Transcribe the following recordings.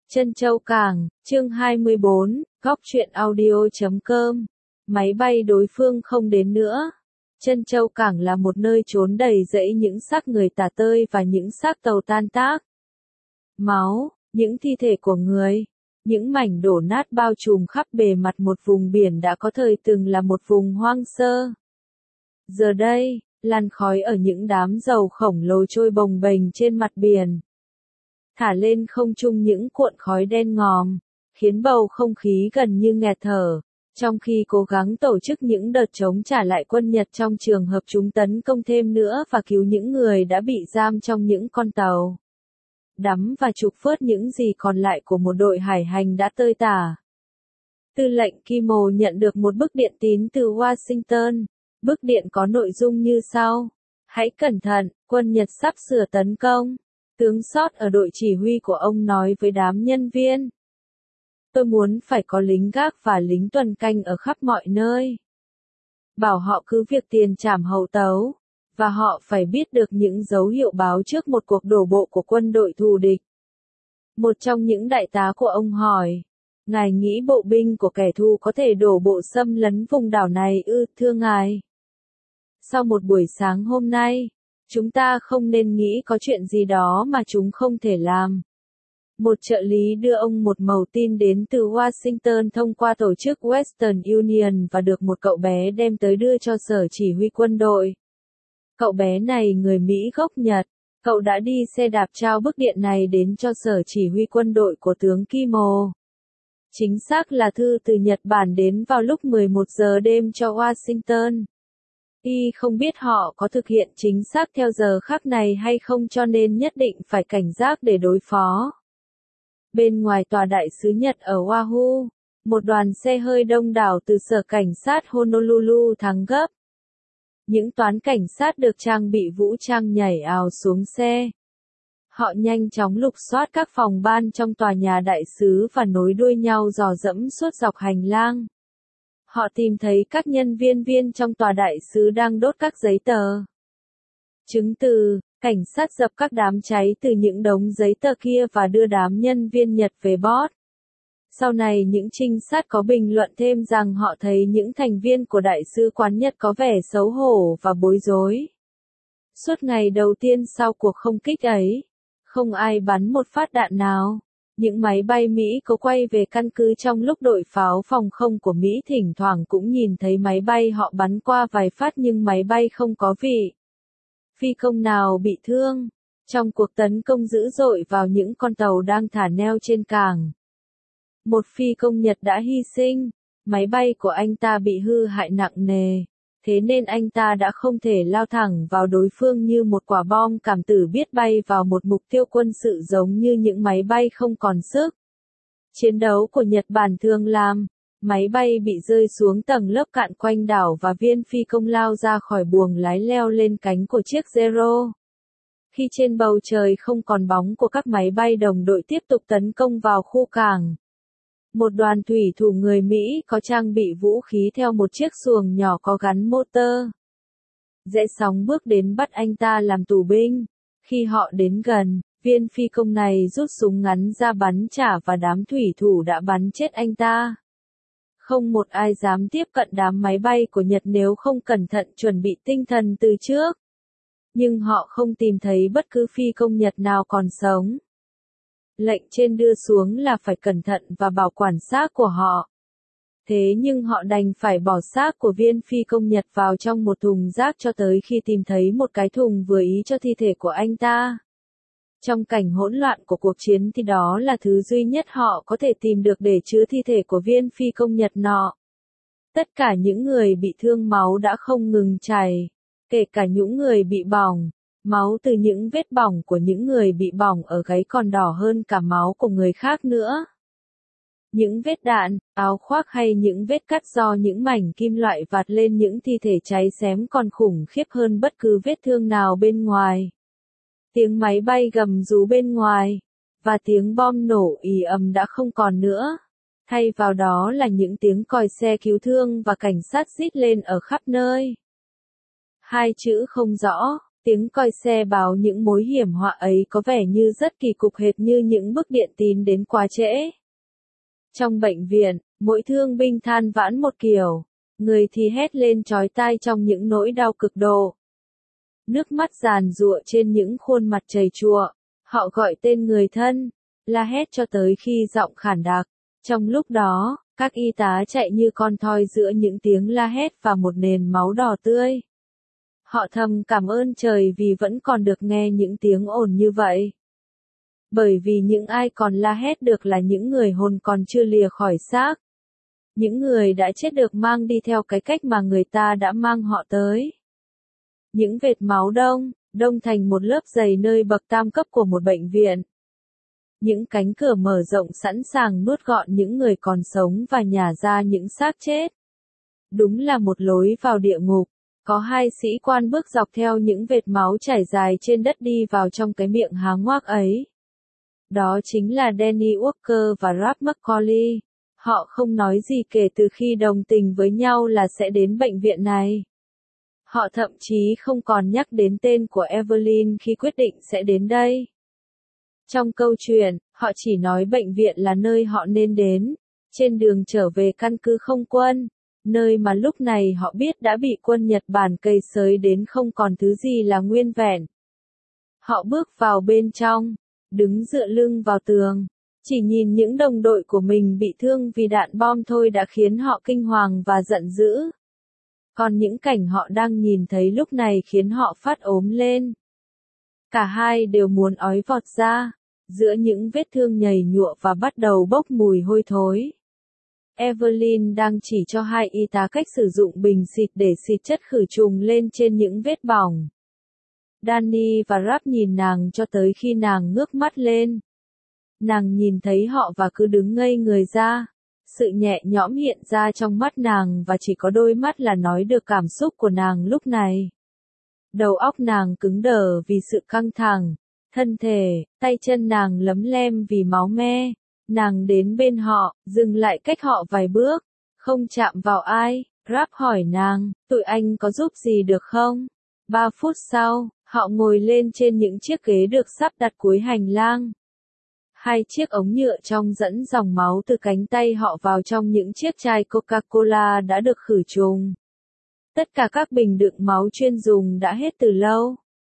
Trân Châu Cảng, chương 24, góc truyện audio.com. Máy bay đối phương không đến nữa. Trân Châu Cảng là một nơi trốn đầy rẫy những xác người tả tơi và những xác tàu tan tác. Máu, những thi thể của người, những mảnh đổ nát bao trùm khắp bề mặt một vùng biển đã có thời từng là một vùng hoang sơ. Giờ đây, làn khói ở những đám dầu khổng lồ trôi bồng bềnh trên mặt biển. Thả lên không trung những cuộn khói đen ngòm, khiến bầu không khí gần như nghẹt thở, trong khi cố gắng tổ chức những đợt chống trả lại quân Nhật trong trường hợp chúng tấn công thêm nữa và cứu những người đã bị giam trong những con tàu. Đắm và trục vớt những gì còn lại của một đội hải hành đã tơi tả. Tư lệnh Kimo nhận được một bức điện tín từ Washington. Bức điện có nội dung như sau: hãy cẩn thận, quân Nhật sắp sửa tấn công. Tướng Sót ở đội chỉ huy của ông nói với đám nhân viên. Tôi muốn phải có lính gác và lính tuần canh ở khắp mọi nơi. Bảo họ cứ việc tiền trảm hậu tấu, và họ phải biết được những dấu hiệu báo trước một cuộc đổ bộ của quân đội thù địch. Một trong những đại tá của ông hỏi, ngài nghĩ bộ binh của kẻ thù có thể đổ bộ xâm lấn vùng đảo này ư? Thưa ngài. Sau một buổi sáng hôm nay, chúng ta không nên nghĩ có chuyện gì đó mà chúng không thể làm. Một trợ lý đưa ông một mẩu tin đến từ Washington thông qua tổ chức Western Union và được một cậu bé đem tới đưa cho sở chỉ huy quân đội. Cậu bé này người Mỹ gốc Nhật. Cậu đã đi xe đạp trao bức điện này đến cho sở chỉ huy quân đội của tướng Kimo. Chính xác là thư từ Nhật Bản đến vào lúc 11 giờ đêm cho Washington. Y không biết họ có thực hiện chính xác theo giờ khắc này hay không, cho nên nhất định phải cảnh giác để đối phó. Bên ngoài tòa đại sứ Nhật ở Oahu, một đoàn xe hơi đông đảo từ sở cảnh sát Honolulu thắng gấp. Những toán cảnh sát được trang bị vũ trang nhảy ào xuống xe. Họ nhanh chóng lục soát các phòng ban trong tòa nhà đại sứ và nối đuôi nhau dò dẫm suốt dọc hành lang. Họ tìm thấy các nhân viên trong tòa đại sứ đang đốt các giấy tờ, chứng từ. Cảnh sát dập các đám cháy từ những đống giấy tờ kia và đưa đám nhân viên Nhật về bót. Sau này những trinh sát có bình luận thêm rằng họ thấy những thành viên của đại sứ quán Nhật có vẻ xấu hổ và bối rối. Suốt ngày đầu tiên sau cuộc không kích ấy, không ai bắn một phát đạn nào. Những máy bay Mỹ có quay về căn cứ trong lúc đội pháo phòng không của Mỹ thỉnh thoảng cũng nhìn thấy máy bay họ bắn qua vài phát, nhưng máy bay không có vị phi công nào bị thương. Trong cuộc tấn công dữ dội vào những con tàu đang thả neo trên cảng, một phi công Nhật đã hy sinh. Máy bay của anh ta bị hư hại nặng nề, thế nên anh ta đã không thể lao thẳng vào đối phương như một quả bom cảm tử biết bay vào một mục tiêu quân sự giống như những máy bay không còn sức chiến đấu của Nhật Bản thường làm. Máy bay bị rơi xuống tầng lớp cạn quanh đảo và viên phi công lao ra khỏi buồng lái leo lên cánh của chiếc Zero. Khi trên bầu trời không còn bóng của các máy bay đồng đội tiếp tục tấn công vào khu cảng, một đoàn thủy thủ người Mỹ có trang bị vũ khí theo một chiếc xuồng nhỏ có gắn motor rẽ sóng bước đến bắt anh ta làm tù binh. Khi họ đến gần, viên phi công này rút súng ngắn ra bắn trả và đám thủy thủ đã bắn chết anh ta. Không một ai dám tiếp cận đám máy bay của Nhật nếu không cẩn thận chuẩn bị tinh thần từ trước. Nhưng họ không tìm thấy bất cứ phi công Nhật nào còn sống. Lệnh trên đưa xuống là phải cẩn thận và bảo quản xác của họ. Thế nhưng họ đành phải bỏ xác của viên phi công Nhật vào trong một thùng rác cho tới khi tìm thấy một cái thùng vừa ý cho thi thể của anh ta. Trong cảnh hỗn loạn của cuộc chiến thì đó là thứ duy nhất họ có thể tìm được để chứa thi thể của viên phi công Nhật nọ. Tất cả những người bị thương máu đã không ngừng chảy, kể cả những người bị bỏng. Máu từ những vết bỏng của những người bị bỏng ở gáy còn đỏ hơn cả máu của người khác nữa. Những vết đạn, áo khoác hay những vết cắt do những mảnh kim loại vạt lên những thi thể cháy xém còn khủng khiếp hơn bất cứ vết thương nào bên ngoài. Tiếng máy bay gầm rú bên ngoài, và tiếng bom nổ ì ầm đã không còn nữa. Thay vào đó là những tiếng còi xe cứu thương và cảnh sát rít lên ở khắp nơi. Hai chữ không rõ, Tiếng còi xe báo những mối hiểm họa ấy có vẻ như rất kỳ cục hệt như những bức điện tín đến quá trễ. Trong bệnh viện, mỗi thương binh than vãn một kiểu, người thì hét lên chói tai trong những nỗi đau cực độ. Nước mắt giàn giụa trên những khuôn mặt chầy chùa, họ gọi tên người thân, la hét cho tới khi giọng khản đặc. Trong lúc đó, các y tá chạy như con thoi giữa những tiếng la hét và một nền máu đỏ tươi. Họ thầm cảm ơn trời vì vẫn còn được nghe những tiếng ồn như vậy. Bởi vì những ai còn la hét được là những người hồn còn chưa lìa khỏi xác. Những người đã chết được mang đi theo cái cách mà người ta đã mang họ tới. Những vệt máu đông thành một lớp dày nơi bậc tam cấp của một bệnh viện. Những cánh cửa mở rộng sẵn sàng nuốt gọn những người còn sống và nhả ra những xác chết. Đúng là một lối vào địa ngục. Có hai sĩ quan bước dọc theo những vệt máu chảy dài trên đất đi vào trong cái miệng há ngoác ấy. Đó chính là Danny Walker và Ralph McCauley. Họ không nói gì kể từ khi đồng tình với nhau là sẽ đến bệnh viện này. Họ thậm chí không còn nhắc đến tên của Evelyn khi quyết định sẽ đến đây. Trong câu chuyện, họ chỉ nói bệnh viện là nơi họ nên đến, trên đường trở về căn cứ không quân, nơi mà lúc này họ biết đã bị quân Nhật Bản cày xới đến không còn thứ gì là nguyên vẹn. Họ bước vào bên trong, đứng dựa lưng vào tường, chỉ nhìn những đồng đội của mình bị thương vì đạn bom thôi đã khiến họ kinh hoàng và giận dữ. Còn những cảnh họ đang nhìn thấy lúc này khiến họ phát ốm lên. Cả hai đều muốn ói vọt ra, giữa những vết thương nhầy nhụa và bắt đầu bốc mùi hôi thối. Evelyn đang chỉ cho hai y tá cách sử dụng bình xịt để xịt chất khử trùng lên trên những vết bỏng. Danny và Ralph nhìn nàng cho tới khi nàng ngước mắt lên. Nàng nhìn thấy họ và cứ đứng ngây người ra. Sự nhẹ nhõm hiện ra trong mắt nàng và chỉ có đôi mắt là nói được cảm xúc của nàng lúc này. Đầu óc nàng cứng đờ vì sự căng thẳng, thân thể, tay chân nàng lấm lem vì máu me. Nàng đến bên họ, dừng lại cách họ vài bước, không chạm vào ai. Ralph hỏi nàng, tụi anh có giúp gì được không? 3 phút sau, họ ngồi lên trên những chiếc ghế được sắp đặt cuối hành lang. Hai chiếc ống nhựa trong dẫn dòng máu từ cánh tay họ vào trong những chiếc chai Coca-Cola đã được khử trùng. Tất cả các bình đựng máu chuyên dùng đã hết từ lâu.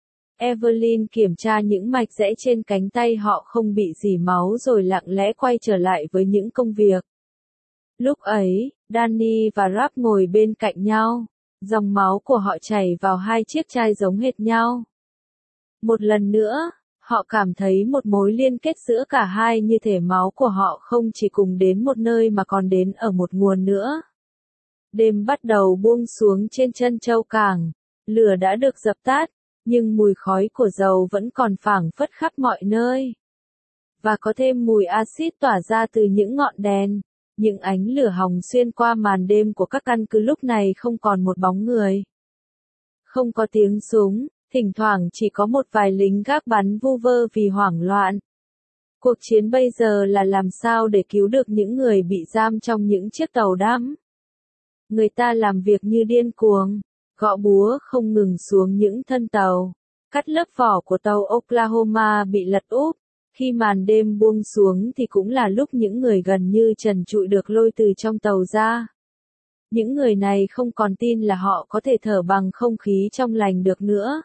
Evelyn kiểm tra những mạch rẽ trên cánh tay họ không bị rỉ máu rồi lặng lẽ quay trở lại với những công việc. Lúc ấy, Danny và Ralph ngồi bên cạnh nhau. Dòng máu của họ chảy vào hai chiếc chai giống hệt nhau. Một lần nữa, họ cảm thấy một mối liên kết giữa cả hai như thể máu của họ không chỉ cùng đến một nơi mà còn đến ở một nguồn nữa. Đêm bắt đầu buông xuống trên chân châu cảng, lửa đã được dập tắt, nhưng mùi khói của dầu vẫn còn phảng phất khắp mọi nơi. Và có thêm mùi axit tỏa ra từ những ngọn đèn, những ánh lửa hồng xuyên qua màn đêm của các căn cứ lúc này không còn một bóng người. Không có tiếng súng, thỉnh thoảng chỉ có một vài lính gác bắn vu vơ vì hoảng loạn. Cuộc chiến bây giờ là làm sao để cứu được những người bị giam trong những chiếc tàu đắm. Người ta làm việc như điên cuồng, gõ búa không ngừng xuống những thân tàu, cắt lớp vỏ của tàu Oklahoma bị lật úp. Khi màn đêm buông xuống thì cũng là lúc những người gần như trần trụi được lôi từ trong tàu ra. Những người này không còn tin là họ có thể thở bằng không khí trong lành được nữa.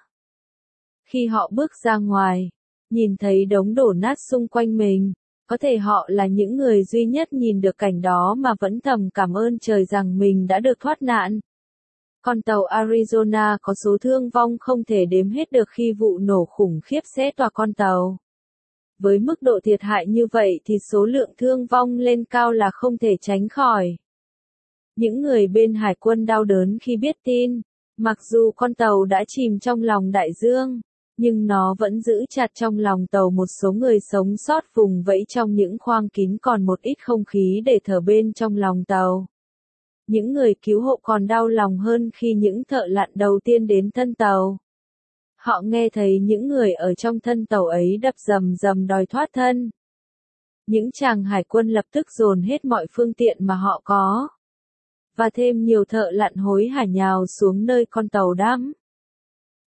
Khi họ bước ra ngoài, nhìn thấy đống đổ nát xung quanh mình, có thể họ là những người duy nhất nhìn được cảnh đó mà vẫn thầm cảm ơn trời rằng mình đã được thoát nạn. Con tàu Arizona có số thương vong không thể đếm hết được khi vụ nổ khủng khiếp xé toạc con tàu. Với mức độ thiệt hại như vậy thì số lượng thương vong lên cao là không thể tránh khỏi. Những người bên hải quân đau đớn khi biết tin, mặc dù con tàu đã chìm trong lòng đại dương, nhưng nó vẫn giữ chặt trong lòng tàu một số người sống sót vùng vẫy trong những khoang kín còn một ít không khí để thở bên trong lòng tàu. Những người cứu hộ còn đau lòng hơn khi những thợ lặn đầu tiên đến thân tàu. Họ nghe thấy những người ở trong thân tàu ấy đập rầm rầm đòi thoát thân. Những chàng hải quân lập tức dồn hết mọi phương tiện mà họ có. Và thêm nhiều thợ lặn hối hả nhào xuống nơi con tàu đắm.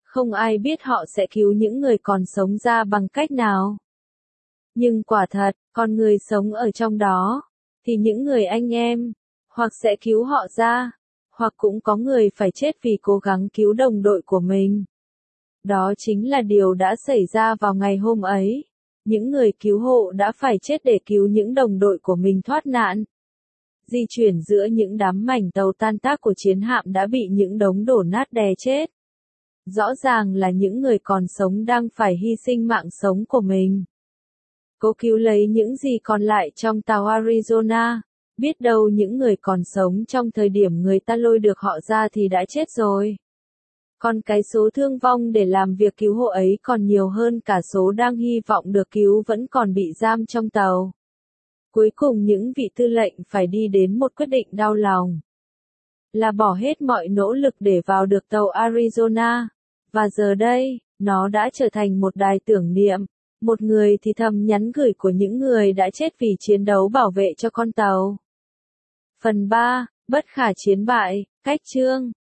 Không ai biết họ sẽ cứu những người còn sống ra bằng cách nào. Nhưng quả thật, con người sống ở trong đó, thì những người anh em, hoặc sẽ cứu họ ra, hoặc cũng có người phải chết vì cố gắng cứu đồng đội của mình. Đó chính là điều đã xảy ra vào ngày hôm ấy. Những người cứu hộ đã phải chết để cứu những đồng đội của mình thoát nạn. Di chuyển giữa những đám mảnh tàu tan tác của chiến hạm đã bị những đống đổ nát đè chết. Rõ ràng là những người còn sống đang phải hy sinh mạng sống của mình. Cố cứu lấy những gì còn lại trong tàu Arizona. Biết đâu những người còn sống trong thời điểm người ta lôi được họ ra thì đã chết rồi. Còn cái số thương vong để làm việc cứu hộ ấy còn nhiều hơn cả số đang hy vọng được cứu vẫn còn bị giam trong tàu. Cuối cùng những vị tư lệnh phải đi đến một quyết định đau lòng. Là bỏ hết mọi nỗ lực để vào được tàu Arizona. Và giờ đây, nó đã trở thành một đài tưởng niệm. Một người thì thầm nhắn gửi của những người đã chết vì chiến đấu bảo vệ cho con tàu. Phần 3, bất khả chiến bại, cách chương.